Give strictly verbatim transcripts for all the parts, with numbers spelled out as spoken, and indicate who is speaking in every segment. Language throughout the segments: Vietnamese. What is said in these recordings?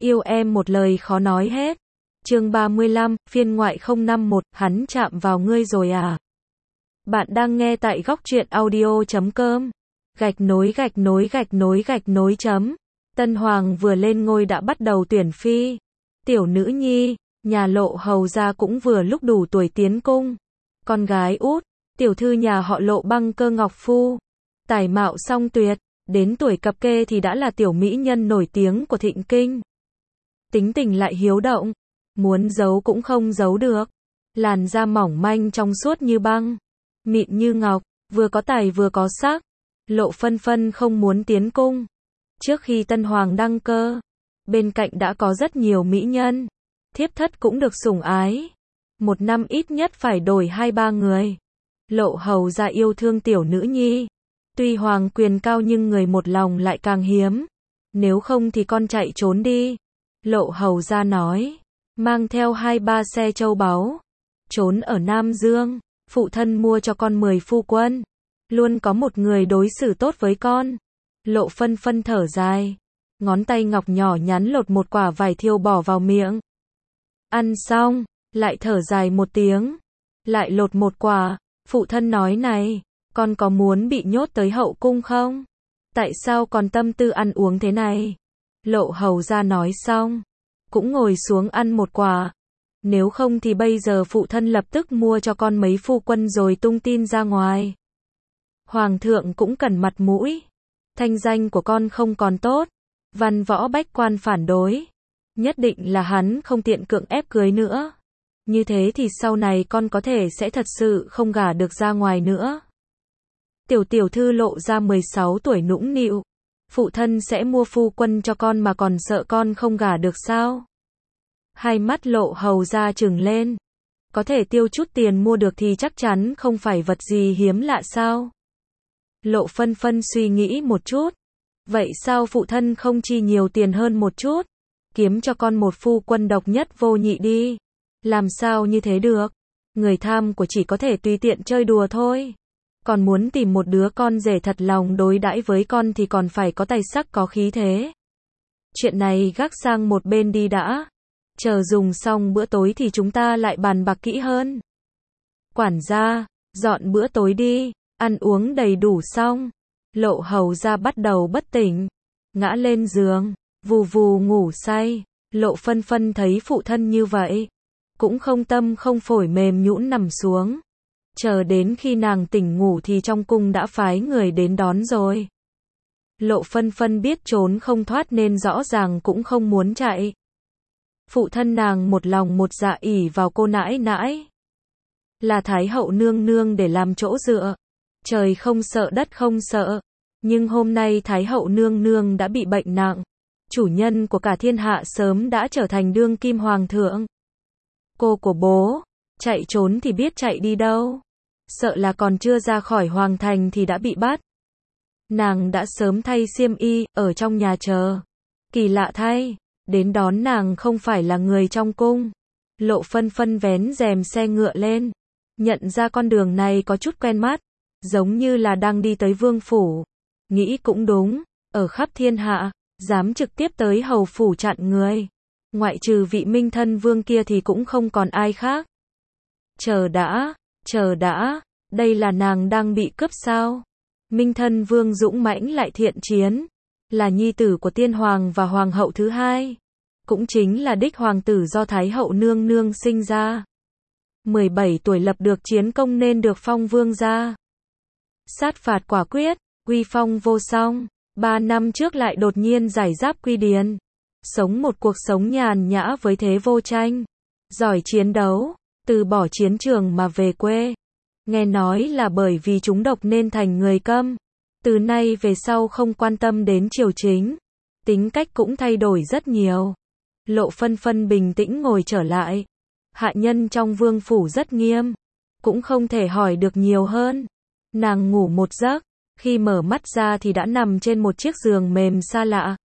Speaker 1: Yêu em một lời khó nói hết. Chương ba mươi lăm, phiên ngoại không năm mốt, hắn chạm vào ngươi rồi à? Bạn đang nghe tại góc truyện audio chấm com. Gạch nối gạch nối gạch nối gạch nối chấm. Tân Hoàng vừa lên ngôi đã bắt đầu tuyển phi. Tiểu nữ nhi, nhà Lộ hầu gia cũng vừa lúc đủ tuổi tiến cung. Con gái út, tiểu thư nhà họ Lộ Băng Cơ Ngọc Phu. Tài mạo song tuyệt, đến tuổi cập kê thì đã là tiểu mỹ nhân nổi tiếng của Thịnh Kinh. Tính tình lại hiếu động, muốn giấu cũng không giấu được. Làn da mỏng manh trong suốt như băng, mịn như ngọc, vừa có tài vừa có sắc. Lộ Phân Phân không muốn tiến cung. Trước khi Tân Hoàng đăng cơ, bên cạnh đã có rất nhiều mỹ nhân. Thiếp thất cũng được sủng ái. Một năm ít nhất phải đổi hai ba người. Lộ hầu gia yêu thương tiểu nữ nhi. Tuy hoàng quyền cao nhưng người một lòng lại càng hiếm. Nếu không thì con chạy trốn đi. Lộ hầu gia nói. Mang theo hai ba xe châu báu. Trốn ở Nam Dương. Phụ thân mua cho con mười phu quân. Luôn có một người đối xử tốt với con. Lộ Phân Phân thở dài. Ngón tay ngọc nhỏ nhắn lột một quả vải thiêu bỏ vào miệng. Ăn xong, lại thở dài một tiếng. Lại lột một quả. Phụ thân nói này, con có muốn bị nhốt tới hậu cung không? Tại sao còn tâm tư ăn uống thế này? Lộ hầu gia nói xong, cũng ngồi xuống ăn một quả. Nếu không thì bây giờ phụ thân lập tức mua cho con mấy phu quân rồi tung tin ra ngoài. Hoàng thượng cũng cần mặt mũi. Thanh danh của con không còn tốt. Văn võ bách quan phản đối. Nhất định là hắn không tiện cưỡng ép cưới nữa. Như thế thì sau này con có thể sẽ thật sự không gả được ra ngoài nữa. Tiểu tiểu thư Lộ ra mười sáu tuổi nũng nịu. Phụ thân sẽ mua phu quân cho con mà còn sợ con không gả được sao? Hai mắt Lộ hầu gia trừng lên. Có thể tiêu chút tiền mua được thì chắc chắn không phải vật gì hiếm lạ sao? Lộ Phân Phân suy nghĩ một chút. Vậy sao phụ thân không chi nhiều tiền hơn một chút? Kiếm cho con một phu quân độc nhất vô nhị đi. Làm sao như thế được? Người tham của chỉ có thể tùy tiện chơi đùa thôi. Còn muốn tìm một đứa con rể thật lòng đối đãi với con thì còn phải có tài sắc có khí thế. Chuyện này gác sang một bên đi đã. Chờ dùng xong bữa tối thì chúng ta lại bàn bạc kỹ hơn. Quản gia, dọn bữa tối đi. Ăn uống đầy đủ xong. Lộ hầu gia bắt đầu bất tỉnh. Ngã lên giường. Vù vù ngủ say. Lộ Phân Phân thấy phụ thân như vậy. Cũng không tâm không phổi mềm nhũn nằm xuống. Chờ đến khi nàng tỉnh ngủ thì trong cung đã phái người đến đón rồi. Lộ Phân Phân biết trốn không thoát nên rõ ràng cũng không muốn chạy. Phụ thân nàng một lòng một dạ ỷ vào cô nãi nãi. Là Thái hậu nương nương để làm chỗ dựa. Trời không sợ đất không sợ. Nhưng hôm nay Thái hậu nương nương đã bị bệnh nặng. Chủ nhân của cả thiên hạ sớm đã trở thành đương kim hoàng thượng. Cô của bố, chạy trốn thì biết chạy đi đâu. Sợ là còn chưa ra khỏi hoàng thành thì đã bị bắt. Nàng đã sớm thay xiêm y, ở trong nhà chờ. Kỳ lạ thay, đến đón nàng không phải là người trong cung. Lộ Phân Phân vén rèm xe ngựa lên. Nhận ra con đường này có chút quen mắt. Giống như là đang đi tới vương phủ. Nghĩ cũng đúng, ở khắp thiên hạ, dám trực tiếp tới hầu phủ chặn người. Ngoại trừ vị Minh Thân Vương kia thì cũng không còn ai khác. Chờ đã, chờ đã, đây là nàng đang bị cướp sao? Minh Thân Vương dũng mãnh lại thiện chiến. Là nhi tử của tiên hoàng và hoàng hậu thứ hai. Cũng chính là đích hoàng tử do Thái hậu nương nương sinh ra. mười bảy tuổi lập được chiến công nên được phong vương gia. Sát phạt quả quyết, uy phong vô song. Ba năm trước lại đột nhiên giải giáp quy điền. Sống một cuộc sống nhàn nhã với thế vô tranh. Giỏi chiến đấu, từ bỏ chiến trường mà về quê. Nghe nói là bởi vì trúng độc nên thành người câm. Từ nay về sau không quan tâm đến triều chính. Tính cách cũng thay đổi rất nhiều. Lộ Phân Phân bình tĩnh ngồi trở lại. Hạ nhân trong vương phủ rất nghiêm. Cũng không thể hỏi được nhiều hơn. Nàng ngủ một giấc. Khi mở mắt ra thì đã nằm trên một chiếc giường mềm xa lạ.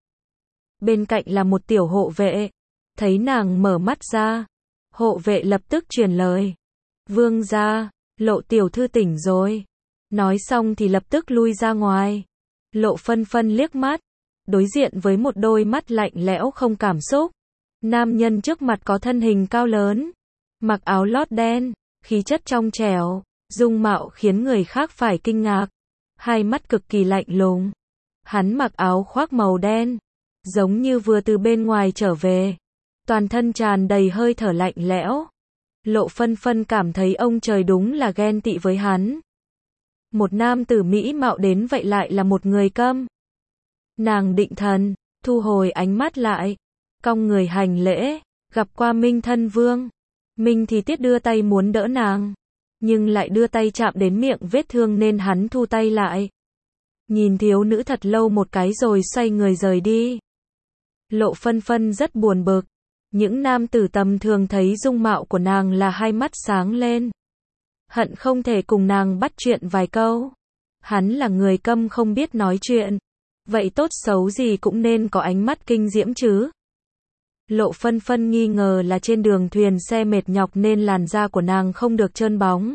Speaker 1: Bên cạnh là một tiểu hộ vệ. Thấy nàng mở mắt ra. Hộ vệ lập tức truyền lời. Vương gia, Lộ tiểu thư tỉnh rồi. Nói xong thì lập tức lui ra ngoài. Lộ Phân Phân liếc mắt. đối diện với một đôi mắt lạnh lẽo không cảm xúc. Nam nhân trước mặt có thân hình cao lớn, mặc áo lót đen, khí chất trong trẻo, dung mạo khiến người khác phải kinh ngạc, hai mắt cực kỳ lạnh lùng. Hắn mặc áo khoác màu đen, giống như vừa từ bên ngoài trở về, toàn thân tràn đầy hơi thở lạnh lẽo. Lộ Phân Phân cảm thấy ông trời đúng là ghen tị với hắn. Một nam tử mỹ mạo đến vậy lại là một người câm. Nàng định thần, thu hồi ánh mắt lại, cong người hành lễ, gặp qua Minh Thân Vương. Minh thì Tiết đưa tay muốn đỡ nàng, nhưng lại đưa tay chạm đến miệng vết thương nên hắn thu tay lại. Nhìn thiếu nữ thật lâu một cái rồi xoay người rời đi. Lộ Phân Phân rất buồn bực. Những nam tử tầm thường thấy dung mạo của nàng là hai mắt sáng lên, hận không thể cùng nàng bắt chuyện vài câu. Hắn là người câm không biết nói chuyện, vậy tốt xấu gì cũng nên có ánh mắt kinh diễm chứ. Lộ Phân Phân nghi ngờ là trên đường thuyền xe mệt nhọc nên làn da của nàng không được trơn bóng.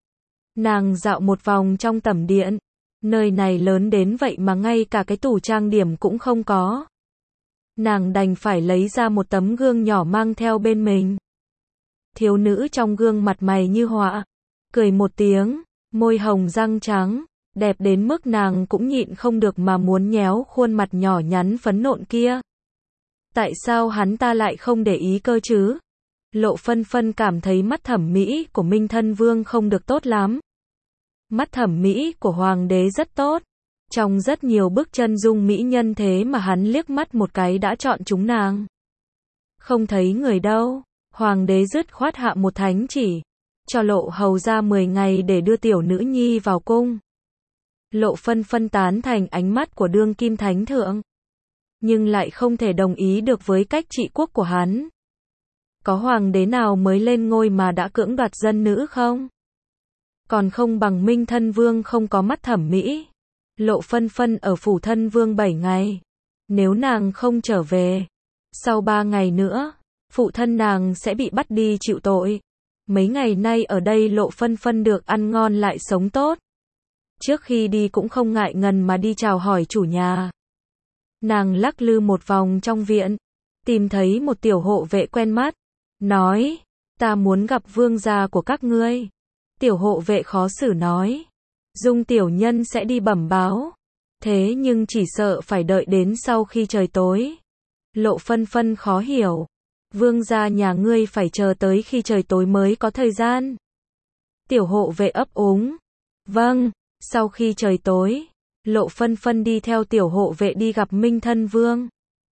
Speaker 1: Nàng dạo một vòng trong tẩm điện, nơi này lớn đến vậy mà ngay cả cái tủ trang điểm cũng không có. Nàng đành phải lấy ra một tấm gương nhỏ mang theo bên mình. Thiếu nữ trong gương mặt mày như họa, cười một tiếng, môi hồng răng trắng, đẹp đến mức nàng cũng nhịn không được mà muốn nhéo khuôn mặt nhỏ nhắn phấn nộn kia. Tại sao hắn ta lại không để ý cơ chứ? Lộ Phân Phân cảm thấy mắt thẩm mỹ của Minh Thân Vương không được tốt lắm. Mắt thẩm mỹ của hoàng đế rất tốt. Trong rất nhiều bức chân dung mỹ nhân thế mà hắn liếc mắt một cái đã chọn chúng nàng. Không thấy người đâu, hoàng đế dứt khoát hạ một thánh chỉ, cho Lộ hầu ra mười ngày để đưa tiểu nữ nhi vào cung. Lộ Phân Phân tán thành ánh mắt của đương kim thánh thượng, nhưng lại không thể đồng ý được với cách trị quốc của hắn. Có hoàng đế nào mới lên ngôi mà đã cưỡng đoạt dân nữ không? Còn không bằng Minh Thân Vương không có mắt thẩm mỹ. Lộ Phân Phân ở phủ thân vương bảy ngày. Nếu nàng không trở về, sau ba ngày nữa, phụ thân nàng sẽ bị bắt đi chịu tội. Mấy ngày nay ở đây Lộ Phân Phân được ăn ngon lại sống tốt. Trước khi đi cũng không ngại ngần mà đi chào hỏi chủ nhà. Nàng lắc lư một vòng trong viện, tìm thấy một tiểu hộ vệ quen mắt, nói, ta muốn gặp vương gia của các ngươi. Tiểu hộ vệ khó xử nói, Dung tiểu nhân sẽ đi bẩm báo, thế nhưng chỉ sợ phải đợi đến sau khi trời tối. Lộ Phân Phân khó hiểu, vương gia nhà ngươi phải chờ tới khi trời tối mới có thời gian. Tiểu hộ vệ ấp úng, vâng. Sau khi trời tối, Lộ Phân Phân đi theo tiểu hộ vệ đi gặp Minh Thân Vương.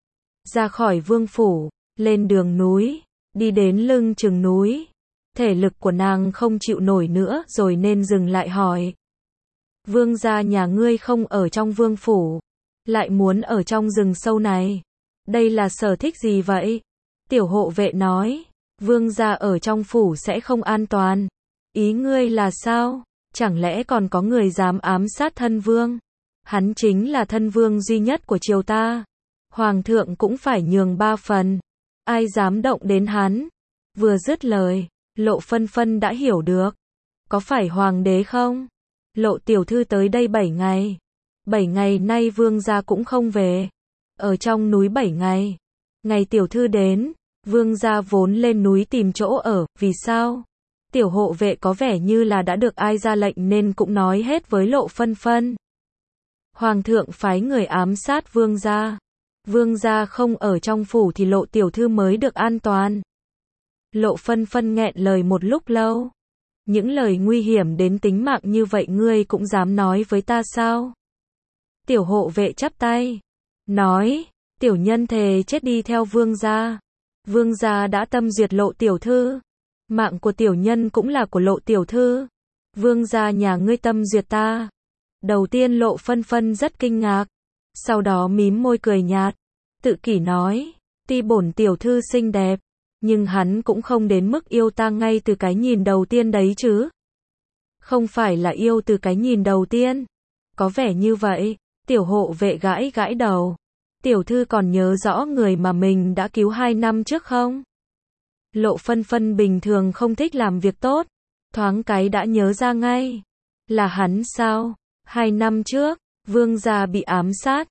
Speaker 1: Ra khỏi vương phủ, lên đường núi, đi đến lưng chừng núi. Thể lực của nàng không chịu nổi nữa rồi nên dừng lại hỏi. Vương gia nhà ngươi không ở trong vương phủ, lại muốn ở trong rừng sâu này. Đây là sở thích gì vậy? Tiểu hộ vệ nói, vương gia ở trong phủ sẽ không an toàn. Ý ngươi là sao? Chẳng lẽ còn có người dám ám sát thân vương? Hắn chính là thân vương duy nhất của triều ta. Hoàng thượng cũng phải nhường ba phần. Ai dám động đến hắn? Vừa dứt lời, Lộ Phân Phân đã hiểu được. Có phải hoàng đế không? Lộ tiểu thư tới đây bảy ngày. Bảy ngày nay vương gia cũng không về. Ở trong núi bảy ngày. Ngày tiểu thư đến, vương gia vốn lên núi tìm chỗ ở, vì sao? Tiểu hộ vệ có vẻ như là đã được ai ra lệnh nên cũng nói hết với Lộ Phân Phân. Hoàng thượng phái người ám sát vương gia. Vương gia không ở trong phủ thì Lộ tiểu thư mới được an toàn. Lộ Phân Phân nghẹn lời một lúc lâu. Những lời nguy hiểm đến tính mạng như vậy ngươi cũng dám nói với ta sao? Tiểu hộ vệ chắp tay, nói, tiểu nhân thề chết đi theo vương gia. Vương gia đã tâm duyệt Lộ tiểu thư. Mạng của tiểu nhân cũng là của Lộ tiểu thư. Vương gia nhà ngươi tâm duyệt ta. Đầu tiên Lộ Phân Phân rất kinh ngạc, sau đó mím môi cười nhạt, tự kỷ nói, tuy bổn tiểu thư xinh đẹp, nhưng hắn cũng không đến mức yêu ta ngay từ cái nhìn đầu tiên đấy chứ. Không phải là yêu từ cái nhìn đầu tiên. Có vẻ như vậy. Tiểu hộ vệ gãi gãi đầu. Tiểu thư còn nhớ rõ người mà mình đã cứu hai năm trước không? Lộ Phân Phân bình thường không thích làm việc tốt, thoáng cái đã nhớ ra ngay. Là hắn sao? Hai năm trước, vương gia bị ám sát.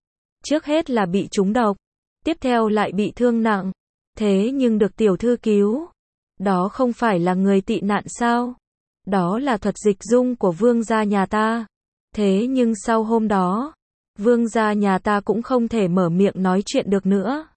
Speaker 1: Trước hết là bị trúng độc, tiếp theo lại bị thương nặng. Thế nhưng được tiểu thư cứu. Đó không phải là người tị nạn sao? Đó là thuật dịch dung của vương gia nhà ta. Thế nhưng sau hôm đó, vương gia nhà ta cũng không thể mở miệng nói chuyện được nữa.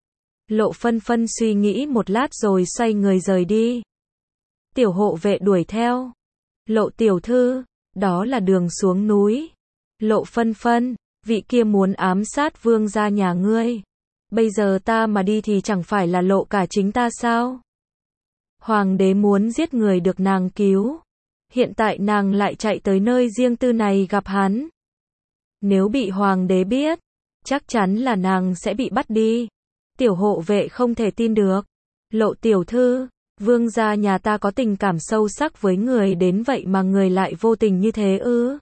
Speaker 1: Lộ Phân Phân suy nghĩ một lát rồi xoay người rời đi. Tiểu hộ vệ đuổi theo. Lộ tiểu thư, đó là đường xuống núi. Lộ Phân Phân, vị kia muốn ám sát vương gia nhà ngươi. Bây giờ ta mà đi thì chẳng phải là lộ cả chính ta sao? Hoàng đế muốn giết người được nàng cứu. Hiện tại nàng lại chạy tới nơi riêng tư này gặp hắn. Nếu bị hoàng đế biết, chắc chắn là nàng sẽ bị bắt đi. Tiểu hộ vệ không thể tin được. Lộ tiểu thư, vương gia nhà ta có tình cảm sâu sắc với người đến vậy mà người lại vô tình như thế ư?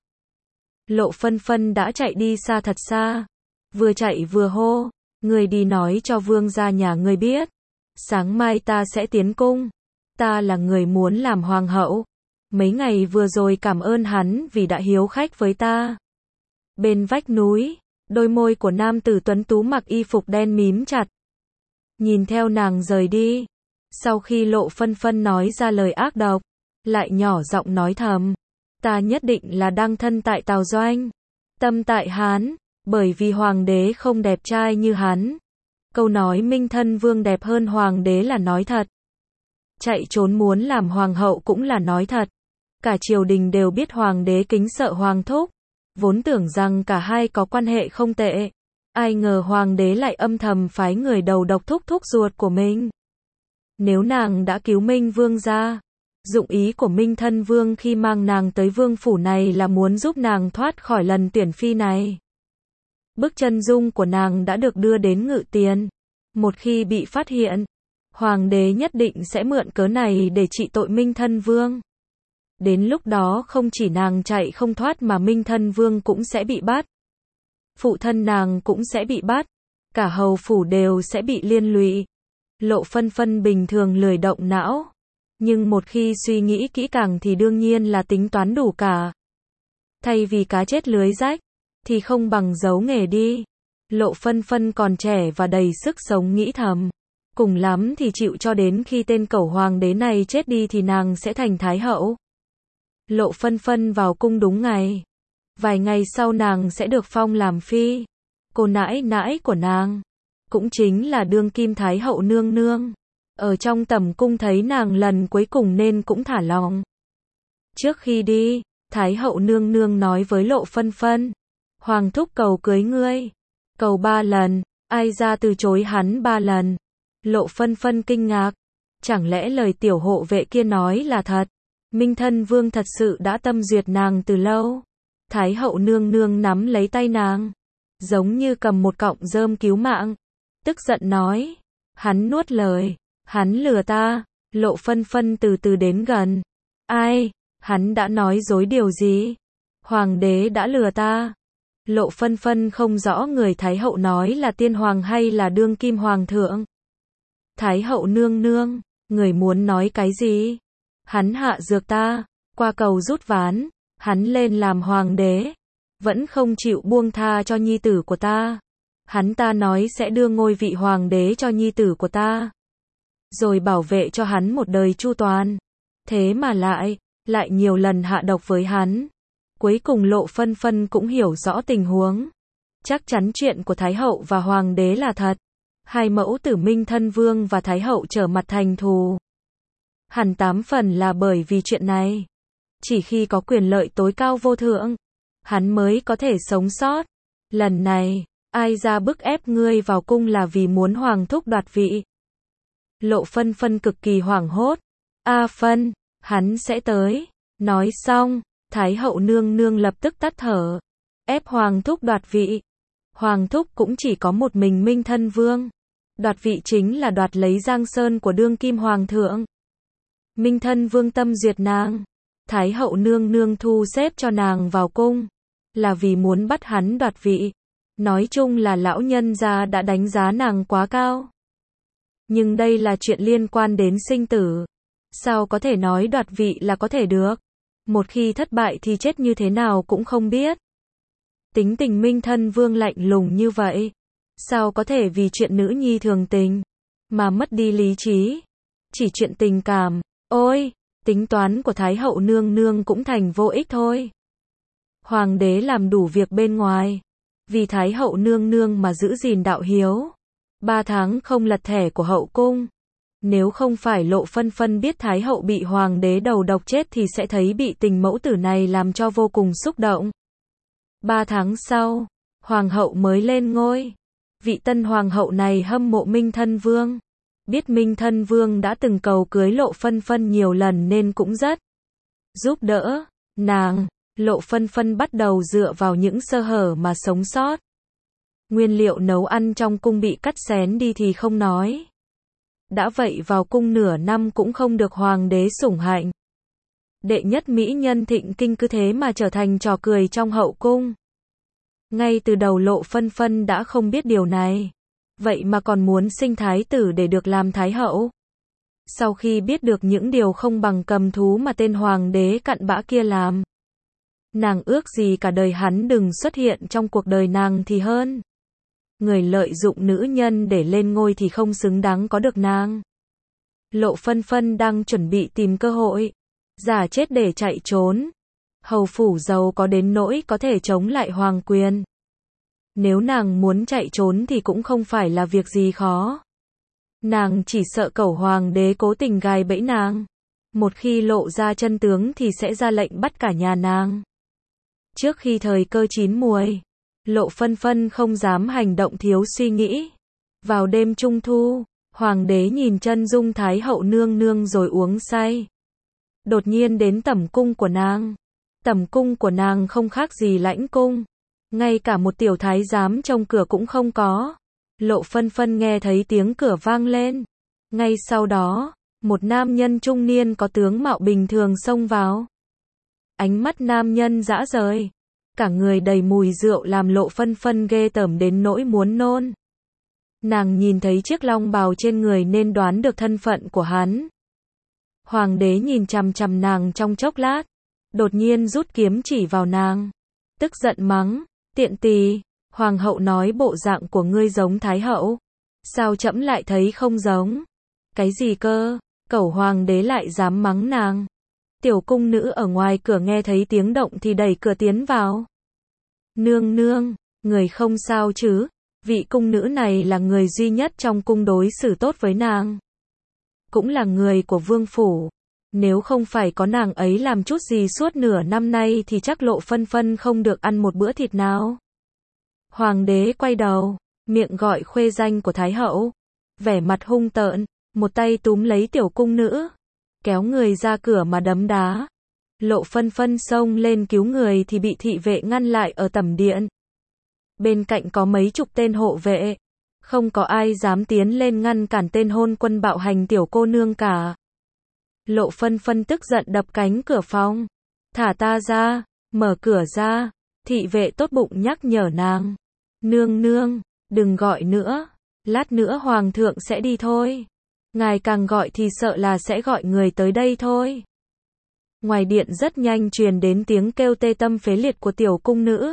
Speaker 1: Lộ Phân Phân đã chạy đi xa thật xa. Vừa chạy vừa hô, người đi nói cho vương gia nhà ngươi biết. Sáng mai ta sẽ tiến cung. Ta là người muốn làm hoàng hậu. Mấy ngày vừa rồi cảm ơn hắn vì đã hiếu khách với ta. Bên vách núi, đôi môi của nam tử tuấn tú mặc y phục đen mím chặt. Nhìn theo nàng rời đi. Sau khi Lộ Phân Phân nói ra lời ác độc, lại nhỏ giọng nói thầm. Ta nhất định là đăng thân tại Tào Doanh. Tâm tại Hán, bởi vì hoàng đế không đẹp trai như hắn. Câu nói Minh Thân Vương đẹp hơn hoàng đế là nói thật. Chạy trốn muốn làm hoàng hậu cũng là nói thật. Cả triều đình đều biết hoàng đế kính sợ hoàng thúc. Vốn tưởng rằng cả hai có quan hệ không tệ. Ai ngờ hoàng đế lại âm thầm phái người đầu độc thúc thúc ruột của mình. Nếu nàng đã cứu Minh Vương ra, dụng ý của Minh Thân Vương khi mang nàng tới vương phủ này là muốn giúp nàng thoát khỏi lần tuyển phi này. Bức chân dung của nàng đã được đưa đến Ngự Tiền. Một khi bị phát hiện, hoàng đế nhất định sẽ mượn cớ này để trị tội Minh Thân Vương. Đến lúc đó không chỉ nàng chạy không thoát mà Minh Thân Vương cũng sẽ bị bắt. Phụ thân nàng cũng sẽ bị bắt. Cả hầu phủ đều sẽ bị liên lụy. Lộ Phân Phân bình thường lười động não. Nhưng một khi suy nghĩ kỹ càng thì đương nhiên là tính toán đủ cả. Thay vì cá chết lưới rách, thì không bằng giấu nghề đi. Lộ Phân Phân còn trẻ và đầy sức sống nghĩ thầm. Cùng lắm thì chịu cho đến khi tên cẩu hoàng đế này chết đi thì nàng sẽ thành thái hậu. Lộ Phân Phân vào cung đúng ngày. Vài ngày sau nàng sẽ được phong làm phi. Cô nãi nãi của nàng cũng chính là đương kim thái hậu nương nương. Ở trong tầm cung thấy nàng lần cuối cùng nên cũng thả lòng. Trước khi đi, thái hậu nương nương nói với Lộ Phân Phân. Hoàng thúc cầu cưới ngươi. Cầu ba lần, ai ra từ chối hắn ba lần. Lộ Phân Phân kinh ngạc. Chẳng lẽ lời tiểu hộ vệ kia nói là thật? Minh Thân Vương thật sự đã tâm duyệt nàng từ lâu. Thái hậu nương nương nắm lấy tay nàng, giống như cầm một cọng rơm cứu mạng. Tức giận nói, hắn nuốt lời, hắn lừa ta. Lộ Phân Phân từ từ đến gần. Ai? Hắn đã nói dối điều gì? Hoàng đế đã lừa ta. Lộ Phân Phân không rõ người Thái hậu nói là tiên hoàng hay là đương kim hoàng thượng. Thái hậu nương nương, người muốn nói cái gì? Hắn hạ dược ta, qua cầu rút ván, hắn lên làm hoàng đế, vẫn không chịu buông tha cho nhi tử của ta. Hắn ta nói sẽ đưa ngôi vị hoàng đế cho nhi tử của ta, rồi bảo vệ cho hắn một đời chu toàn. Thế mà lại, lại nhiều lần hạ độc với hắn. Cuối cùng Lộ Phân Phân cũng hiểu rõ tình huống. Chắc chắn chuyện của Thái hậu và hoàng đế là thật. Hai mẫu tử Minh Thân Vương và Thái hậu trở mặt thành thù. Hẳn tám phần là bởi vì chuyện này. Chỉ khi có quyền lợi tối cao vô thượng, hắn mới có thể sống sót. Lần này, ai ra bức ép ngươi vào cung là vì muốn hoàng thúc đoạt vị. Lộ Phân Phân cực kỳ hoảng hốt. A Phân, hắn sẽ tới. Nói xong, Thái hậu nương nương lập tức tắt thở. Ép hoàng thúc đoạt vị. Hoàng thúc cũng chỉ có một mình Minh Thân Vương. Đoạt vị chính là đoạt lấy Giang Sơn của đương kim hoàng thượng. Minh Thân Vương tâm duyệt nàng. Thái hậu nương nương thu xếp cho nàng vào cung, là vì muốn bắt hắn đoạt vị. Nói chung là lão nhân gia đã đánh giá nàng quá cao. Nhưng đây là chuyện liên quan đến sinh tử. Sao có thể nói đoạt vị là có thể được? Một khi thất bại thì chết như thế nào cũng không biết. Tính tình Minh Thân Vương lạnh lùng như vậy, sao có thể vì chuyện nữ nhi thường tình mà mất đi lý trí? Chỉ chuyện tình cảm, ôi, tính toán của Thái hậu nương nương cũng thành vô ích thôi. Hoàng đế làm đủ việc bên ngoài, vì Thái hậu nương nương mà giữ gìn đạo hiếu. Ba tháng không lật thẻ của hậu cung. Nếu không phải Lộ Phân Phân biết Thái hậu bị hoàng đế đầu độc chết thì sẽ thấy bị tình mẫu tử này làm cho vô cùng xúc động. Ba tháng sau, hoàng hậu mới lên ngôi. Vị tân hoàng hậu này hâm mộ Minh Thân Vương. Biết Minh Thân Vương đã từng cầu cưới Lộ Phân Phân nhiều lần nên cũng rất giúp đỡ nàng. Lộ Phân Phân bắt đầu dựa vào những sơ hở mà sống sót. Nguyên liệu nấu ăn trong cung bị cắt xén đi thì không nói. Đã vậy vào cung nửa năm cũng không được hoàng đế sủng hạnh. Đệ nhất mỹ nhân thịnh kinh cứ thế mà trở thành trò cười trong hậu cung. Ngay từ đầu Lộ Phân Phân đã không biết điều này. Vậy mà còn muốn sinh thái tử để được làm thái hậu. Sau khi biết được những điều không bằng cầm thú mà tên hoàng đế cặn bã kia làm, nàng ước gì cả đời hắn đừng xuất hiện trong cuộc đời nàng thì hơn. Người lợi dụng nữ nhân để lên ngôi thì không xứng đáng có được nàng. Lộ Phân Phân đang chuẩn bị tìm cơ hội, giả chết để chạy trốn. Hầu phủ giàu có đến nỗi có thể chống lại hoàng quyền. Nếu nàng muốn chạy trốn thì cũng không phải là việc gì khó. Nàng chỉ sợ cẩu hoàng đế cố tình gài bẫy nàng. Một khi lộ ra chân tướng thì sẽ ra lệnh bắt cả nhà nàng. Trước khi thời cơ chín muồi, Lộ Phân Phân không dám hành động thiếu suy nghĩ. Vào đêm trung thu, hoàng đế nhìn chân dung Thái hậu nương nương rồi uống say. Đột nhiên đến tẩm cung của nàng. Tẩm cung của nàng không khác gì lãnh cung. Ngay cả một tiểu thái giám trông cửa cũng không có. Lộ Phân Phân nghe thấy tiếng cửa vang lên. Ngay sau đó, một nam nhân trung niên có tướng mạo bình thường xông vào. Ánh mắt nam nhân dã rời. Cả người đầy mùi rượu làm Lộ Phân Phân ghê tởm đến nỗi muốn nôn. Nàng nhìn thấy chiếc long bào trên người nên đoán được thân phận của hắn. Hoàng đế nhìn chằm chằm nàng trong chốc lát. Đột nhiên rút kiếm chỉ vào nàng. Tức giận mắng, tiện tỳ, hoàng hậu nói bộ dạng của ngươi giống thái hậu. Sao trẫm lại thấy không giống? Cái gì cơ? Cẩu hoàng đế lại dám mắng nàng. Tiểu cung nữ ở ngoài cửa nghe thấy tiếng động thì đẩy cửa tiến vào. Nương nương, người không sao chứ? Vị cung nữ này là người duy nhất trong cung đối xử tốt với nàng. Cũng là người của vương phủ. Nếu không phải có nàng ấy làm chút gì suốt nửa năm nay thì chắc Lộ Phân Phân không được ăn một bữa thịt nào. Hoàng đế quay đầu, miệng gọi khuê danh của Thái hậu. Vẻ mặt hung tợn, một tay túm lấy tiểu cung nữ. Kéo người ra cửa mà đấm đá. Lộ Phân Phân xông lên cứu người thì bị thị vệ ngăn lại ở tẩm điện. Bên cạnh có mấy chục tên hộ vệ. Không có ai dám tiến lên ngăn cản tên hôn quân bạo hành tiểu cô nương cả. Lộ Phân Phân tức giận đập cánh cửa phòng. Thả ta ra, mở cửa ra. Thị vệ tốt bụng nhắc nhở nàng. Nương nương, đừng gọi nữa. Lát nữa hoàng thượng sẽ đi thôi. Ngài càng gọi thì sợ là sẽ gọi người tới đây thôi. Ngoài điện rất nhanh truyền đến tiếng kêu tê tâm phế liệt của tiểu cung nữ.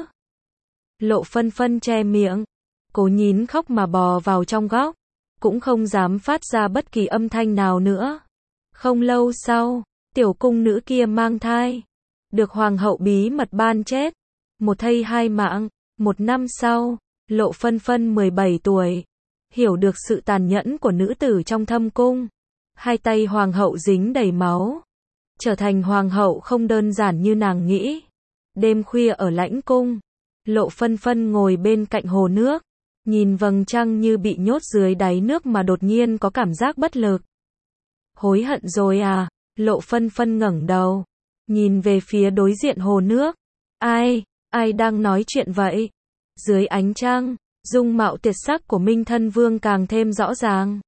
Speaker 1: Lộ Phân Phân che miệng, cố nhín khóc mà bò vào trong góc, cũng không dám phát ra bất kỳ âm thanh nào nữa. Không lâu sau, tiểu cung nữ kia mang thai, được hoàng hậu bí mật ban chết, một thây hai mạng. Một năm sau, Lộ Phân Phân mười bảy tuổi, hiểu được sự tàn nhẫn của nữ tử trong thâm cung. Hai tay hoàng hậu dính đầy máu, trở thành hoàng hậu không đơn giản như nàng nghĩ. Đêm khuya ở lãnh cung, Lộ Phân Phân ngồi bên cạnh hồ nước, nhìn vầng trăng như bị nhốt dưới đáy nước mà đột nhiên có cảm giác bất lực. Hối hận rồi à? Lộ Phân Phân ngẩng đầu, nhìn về phía đối diện hồ nước. Ai, ai đang nói chuyện vậy? Dưới ánh trăng, dung mạo tuyệt sắc của Minh Thân Vương càng thêm rõ ràng.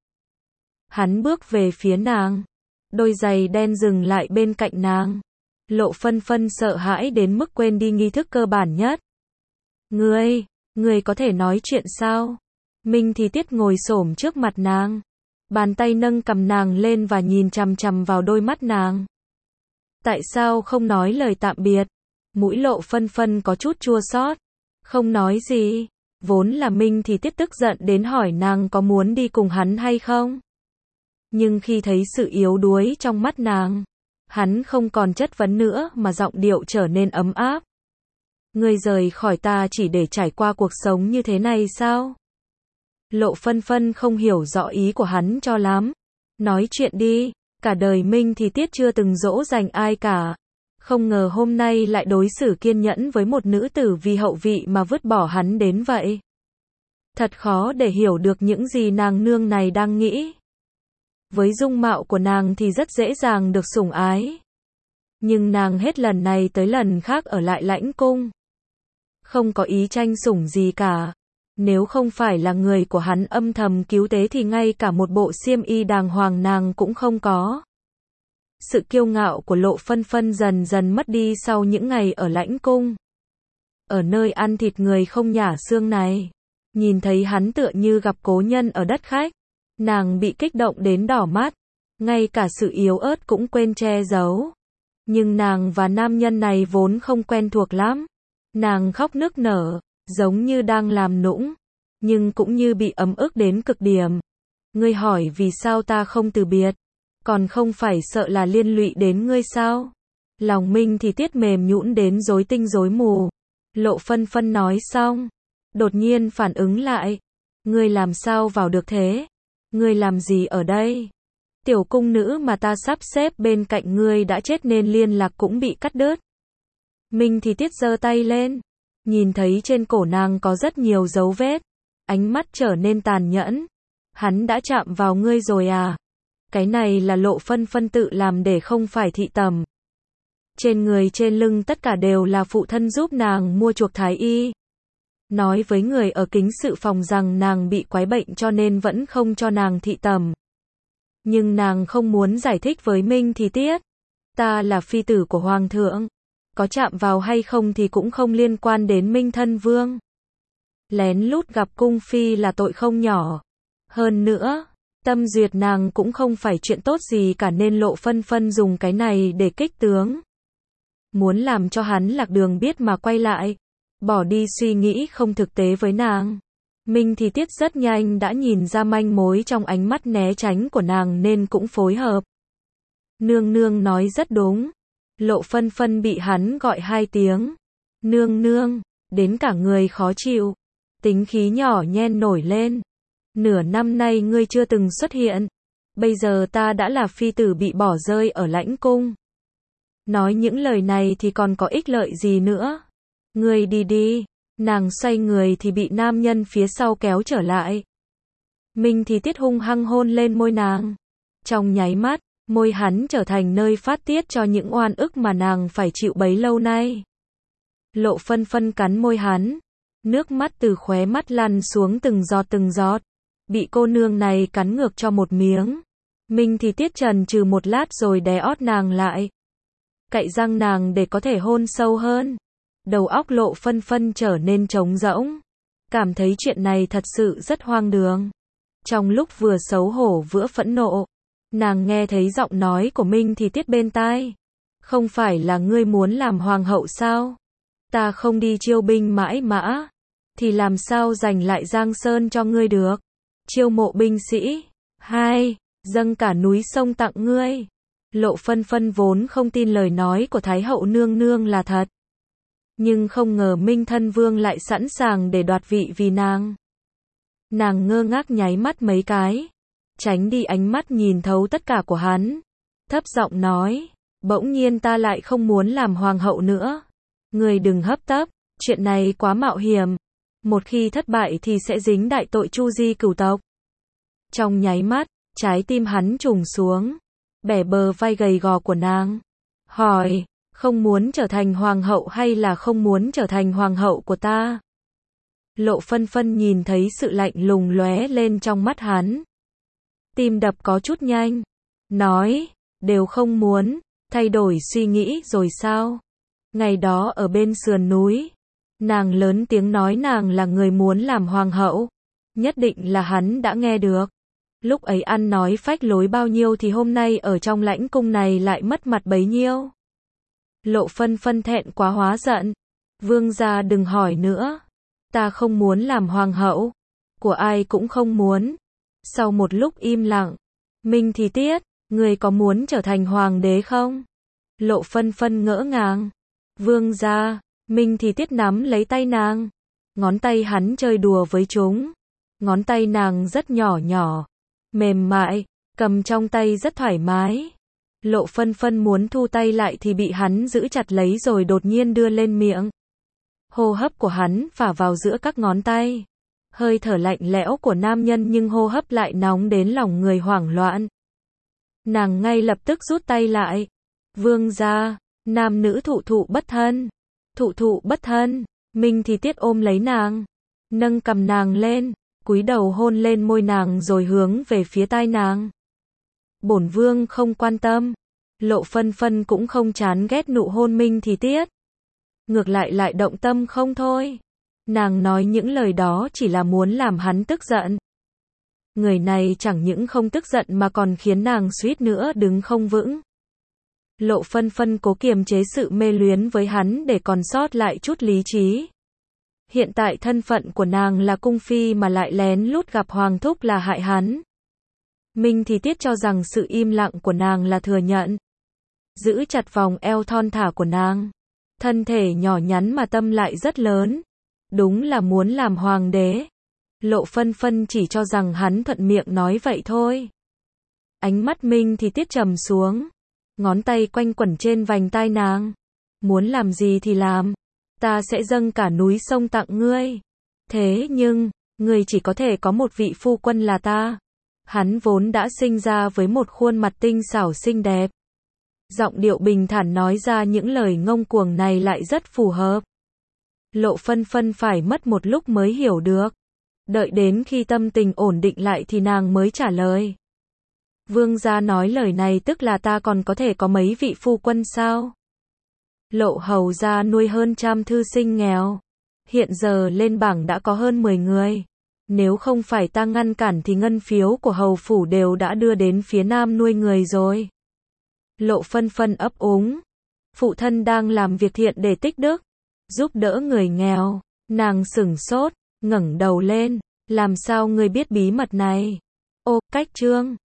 Speaker 1: Hắn bước về phía nàng, đôi giày đen dừng lại bên cạnh nàng. Lộ Phân Phân sợ hãi đến mức quên đi nghi thức cơ bản nhất. Ngươi, ngươi có thể nói chuyện sao? Minh Thì Tiết ngồi xổm trước mặt nàng, bàn tay nâng cầm nàng lên và nhìn chằm chằm vào đôi mắt nàng. Tại sao không nói lời tạm biệt? Mũi Lộ Phân Phân có chút chua xót. không nói gì. Vốn là Minh thì Tiết tức giận đến hỏi nàng có muốn đi cùng hắn hay không. Nhưng khi thấy sự yếu đuối trong mắt nàng, hắn không còn chất vấn nữa mà giọng điệu trở nên ấm áp. Ngươi rời khỏi ta chỉ để trải qua cuộc sống như thế này sao? Lộ Phân Phân không hiểu rõ ý của hắn cho lắm. Nói chuyện đi, cả đời Minh thì Tiết chưa từng dỗ dành ai cả. Không ngờ hôm nay lại đối xử kiên nhẫn với một nữ tử vì hậu vị mà vứt bỏ hắn đến vậy. Thật khó để hiểu được những gì nàng nương này đang nghĩ. Với dung mạo của nàng thì rất dễ dàng được sủng ái. Nhưng nàng hết lần này tới lần khác ở lại Lãnh Cung. Không có ý tranh sủng gì cả. Nếu không phải là người của hắn âm thầm cứu tế thì ngay cả một bộ xiêm y đàng hoàng nàng cũng không có. Sự kiêu ngạo của Lộ Phân Phân dần dần mất đi sau những ngày ở Lãnh Cung. Ở nơi ăn thịt người không nhả xương này, nhìn thấy hắn tựa như gặp cố nhân ở đất khách, nàng bị kích động đến đỏ mắt, ngay cả sự yếu ớt cũng quên che giấu. Nhưng nàng và nam nhân này vốn không quen thuộc lắm. Nàng khóc nức nở, giống như đang làm nũng, nhưng cũng như bị ấm ức đến cực điểm. Ngươi hỏi vì sao ta không từ biệt, còn không phải sợ là liên lụy đến ngươi sao? Lòng Minh thì Tiết mềm nhũn đến rối tinh rối mù. Lộ Phân Phân nói xong, đột nhiên phản ứng lại. Ngươi làm sao vào được thế? Ngươi làm gì ở đây? Tiểu cung nữ mà ta sắp xếp bên cạnh ngươi đã chết nên liên lạc cũng bị cắt đứt. Minh thì Tiết giơ tay lên, nhìn thấy trên cổ nàng có rất nhiều dấu vết, ánh mắt trở nên tàn nhẫn. Hắn đã chạm vào ngươi rồi à? Cái này là Lộ Phân Phân tự làm để không phải thị tầm. Trên người trên lưng tất cả đều là phụ thân giúp nàng mua chuộc thái y. Nói với người ở kính sự phòng rằng nàng bị quái bệnh cho nên vẫn không cho nàng thị tầm. Nhưng nàng không muốn giải thích với Minh thì Tiết. Ta là phi tử của Hoàng thượng. Có chạm vào hay không thì cũng không liên quan đến Minh thân vương. Lén lút gặp cung phi là tội không nhỏ. Hơn nữa, tâm duyệt nàng cũng không phải chuyện tốt gì cả nên Lộ Phân Phân dùng cái này để kích tướng. Muốn làm cho hắn lạc đường biết mà quay lại. Bỏ đi suy nghĩ không thực tế với nàng. Minh thì Tiết rất nhanh đã nhìn ra manh mối trong ánh mắt né tránh của nàng nên cũng phối hợp. Nương nương nói rất đúng. Lộ Phân Phân bị hắn gọi hai tiếng. Nương nương, đến cả người khó chịu. Tính khí nhỏ nhen nổi lên. Nửa năm nay ngươi chưa từng xuất hiện. Bây giờ ta đã là phi tử bị bỏ rơi ở Lãnh Cung. Nói những lời này thì còn có ích lợi gì nữa. Ngươi đi đi. Nàng xoay người thì bị nam nhân phía sau kéo trở lại. Minh thì Tiết hung hăng hôn lên môi nàng. Trong nháy mắt, môi hắn trở thành nơi phát tiết cho những oan ức mà nàng phải chịu bấy lâu nay. Lộ Phân Phân cắn môi hắn. Nước mắt từ khóe mắt lăn xuống từng giọt từng giọt. Bị cô nương này cắn ngược cho một miếng. Minh thì Tiết trần trừ một lát rồi đè ót nàng lại. Cạy răng nàng để có thể hôn sâu hơn. Đầu óc Lộ Phân Phân trở nên trống rỗng. Cảm thấy chuyện này thật sự rất hoang đường. Trong lúc vừa xấu hổ vừa phẫn nộ, nàng nghe thấy giọng nói của Minh thì Tiết bên tai. Không phải là ngươi muốn làm hoàng hậu sao? Ta không đi chiêu binh mãi mã, thì làm sao giành lại Giang Sơn cho ngươi được? Chiêu mộ binh sĩ, hai, dâng cả núi sông tặng ngươi. Lộ Phân Phân vốn không tin lời nói của Thái hậu nương nương là thật. Nhưng không ngờ Minh thân vương lại sẵn sàng để đoạt vị vì nàng. Nàng ngơ ngác nháy mắt mấy cái, tránh đi ánh mắt nhìn thấu tất cả của hắn. Thấp giọng nói, bỗng nhiên ta lại không muốn làm hoàng hậu nữa. Người đừng hấp tấp, chuyện này quá mạo hiểm. Một khi thất bại thì sẽ dính đại tội chu di cửu tộc. Trong nháy mắt, trái tim hắn trùng xuống, bẻ bờ vai gầy gò của nàng. Hỏi, không muốn trở thành hoàng hậu hay là không muốn trở thành hoàng hậu của ta? Lộ Phân Phân nhìn thấy sự lạnh lùng lóe lên trong mắt hắn. Tim đập có chút nhanh. Nói, đều không muốn, thay đổi suy nghĩ rồi sao? Ngày đó ở bên sườn núi, nàng lớn tiếng nói nàng là người muốn làm hoàng hậu. Nhất định là hắn đã nghe được. Lúc ấy ăn nói phách lối bao nhiêu thì hôm nay ở trong Lãnh Cung này lại mất mặt bấy nhiêu. Lộ Phân Phân thẹn quá hóa giận. Vương gia đừng hỏi nữa. Ta không muốn làm hoàng hậu. Của ai cũng không muốn. Sau một lúc im lặng, Minh Thì Tiết, người có muốn trở thành hoàng đế không? Lộ Phân Phân ngỡ ngàng. Vương gia. Minh Thì Tiết nắm lấy tay nàng. Ngón tay hắn chơi đùa với chúng. Ngón tay nàng rất nhỏ nhỏ, mềm mại, cầm trong tay rất thoải mái. Lộ Phân Phân muốn thu tay lại thì bị hắn giữ chặt lấy rồi đột nhiên đưa lên miệng. Hô hấp của hắn phả vào giữa các ngón tay. Hơi thở lạnh lẽo của nam nhân nhưng hô hấp lại nóng đến lòng người hoảng loạn. Nàng ngay lập tức rút tay lại. Vương gia, nam nữ thụ thụ bất thân. Thụ thụ bất thân. Minh Thì Tiết ôm lấy nàng, nâng cầm nàng lên, cúi đầu hôn lên môi nàng rồi hướng về phía tai nàng. Bổn vương không quan tâm. Lộ Phân Phân cũng không chán ghét nụ hôn Minh Thì Tiết. Ngược lại lại động tâm không thôi. Nàng nói những lời đó chỉ là muốn làm hắn tức giận. Người này chẳng những không tức giận mà còn khiến nàng suýt nữa đứng không vững. Lộ Phân Phân cố kiềm chế sự mê luyến với hắn để còn sót lại chút lý trí. Hiện tại thân phận của nàng là cung phi mà lại lén lút gặp hoàng thúc là hại hắn. Minh Thì Tiết cho rằng sự im lặng của nàng là thừa nhận. Giữ chặt vòng eo thon thả của nàng. Thân thể nhỏ nhắn mà tâm lại rất lớn. Đúng là muốn làm hoàng đế. Lộ Phân Phân chỉ cho rằng hắn thuận miệng nói vậy thôi. Ánh mắt Minh Thì Tiết trầm xuống. Ngón tay quanh quẩn trên vành tai nàng. Muốn làm gì thì làm. Ta sẽ dâng cả núi sông tặng ngươi. Thế nhưng, ngươi chỉ có thể có một vị phu quân là ta. Hắn vốn đã sinh ra với một khuôn mặt tinh xảo xinh đẹp. Giọng điệu bình thản nói ra những lời ngông cuồng này lại rất phù hợp. Lộ Phân Phân phải mất một lúc mới hiểu được. Đợi đến khi tâm tình ổn định lại thì nàng mới trả lời. Vương gia nói lời này tức là ta còn có thể có mấy vị phu quân sao? Lộ hầu gia nuôi hơn trăm thư sinh nghèo. Hiện giờ lên bảng đã có hơn mười người. Nếu không phải ta ngăn cản thì ngân phiếu của hầu phủ đều đã đưa đến phía nam nuôi người rồi. Lộ Phân Phân ấp úng. Phụ thân đang làm việc thiện để tích đức, giúp đỡ người nghèo. Nàng sửng sốt, ngẩng đầu lên. Làm sao ngươi biết bí mật này? Ô, cách chương.